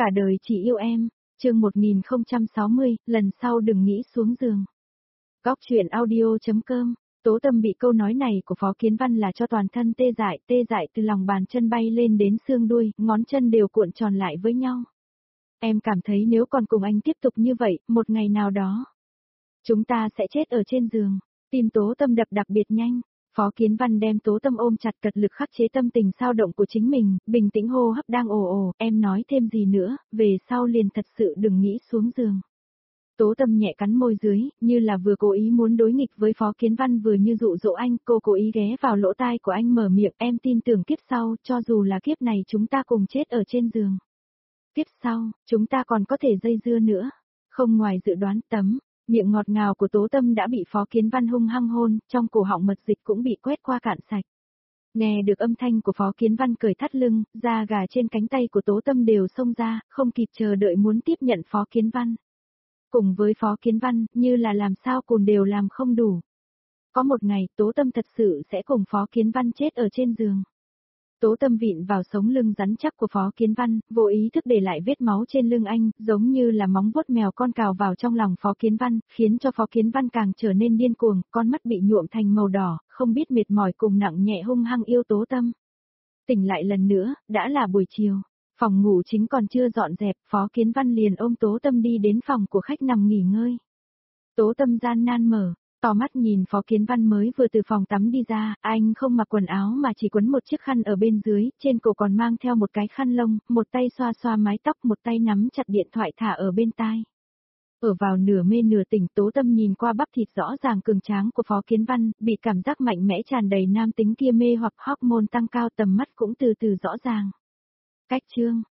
Cả đời chỉ yêu em, chương 1060, lần sau đừng nghĩ xuống giường. Góc chuyện audio.com. Tố Tâm bị câu nói này của Phó Kiến Văn là cho toàn thân tê dại từ lòng bàn chân bay lên đến xương đuôi, ngón chân đều cuộn tròn lại với nhau. Em cảm thấy nếu còn cùng anh tiếp tục như vậy, một ngày nào đó, chúng ta sẽ chết ở trên giường. Tim Tố Tâm đập đặc biệt nhanh. Phó Kiến Văn đem Tố Tâm ôm chặt, cật lực khắc chế tâm tình xao động của chính mình, bình tĩnh hô hấp đang ồ, em nói thêm gì nữa, về sau liền thật sự đừng nghĩ xuống giường. Tố Tâm nhẹ cắn môi dưới, như là vừa cố ý muốn đối nghịch với Phó Kiến Văn vừa như dụ dỗ anh, cô cố ý ghé vào lỗ tai của anh mở miệng, em tin tưởng kiếp sau, cho dù là kiếp này chúng ta cùng chết ở trên giường. Kiếp sau, chúng ta còn có thể dây dưa nữa. Không ngoài dự đoán, miệng ngọt ngào của Tố Tâm đã bị Phó Kiến Văn hung hăng hôn, trong cổ họng mật dịch cũng bị quét qua cạn sạch. Nghe được âm thanh của Phó Kiến Văn cười thắt lưng, da gà trên cánh tay của Tố Tâm đều xông ra, không kịp chờ đợi muốn tiếp nhận Phó Kiến Văn. Cùng với Phó Kiến Văn, như là làm sao cùn đều làm không đủ. Có một ngày, Tố Tâm thật sự sẽ cùng Phó Kiến Văn chết ở trên giường. Tố Tâm vịn vào sống lưng rắn chắc của Phó Kiến Văn, vô ý thức để lại vết máu trên lưng anh, giống như là móng vuốt mèo con cào vào trong lòng Phó Kiến Văn, khiến cho Phó Kiến Văn càng trở nên điên cuồng, con mắt bị nhuộm thành màu đỏ, không biết mệt mỏi cùng nặng nhẹ hung hăng yêu Tố Tâm. Tỉnh lại lần nữa, đã là buổi chiều, phòng ngủ chính còn chưa dọn dẹp, Phó Kiến Văn liền ôm Tố Tâm đi đến phòng của khách nằm nghỉ ngơi. Tố Tâm gian nan mở to mắt nhìn Phó Kiến Văn mới vừa từ phòng tắm đi ra, anh không mặc quần áo mà chỉ quấn một chiếc khăn ở bên dưới, trên cổ còn mang theo một cái khăn lông, một tay xoa xoa mái tóc, một tay nắm chặt điện thoại thả ở bên tai. Ở vào nửa mê nửa tỉnh, Tố Tâm nhìn qua bắp thịt rõ ràng cường tráng của Phó Kiến Văn, bị cảm giác mạnh mẽ tràn đầy nam tính kia mê hoặc hormone tăng cao, tầm mắt cũng từ từ rõ ràng. Cách chương,